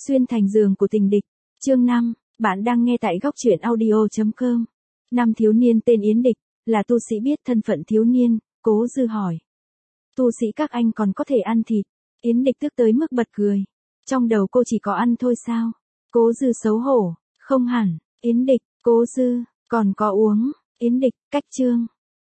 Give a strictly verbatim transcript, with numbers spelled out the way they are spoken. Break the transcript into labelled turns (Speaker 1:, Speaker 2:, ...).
Speaker 1: Xuyên thành giường của tình địch. Chương năm, bạn đang nghe tại góc truyện audio chấm com. Năm thiếu niên tên Yến Địch, là tu sĩ biết thân phận thiếu niên, Cố Dư hỏi. Tu sĩ các anh còn có thể ăn thịt. Yến Địch tức tới mức bật cười. Trong đầu cô chỉ có ăn thôi sao? Cố Dư xấu hổ. Không hẳn. Yến Địch, Cố Dư, còn có uống. Yến Địch, cách chương.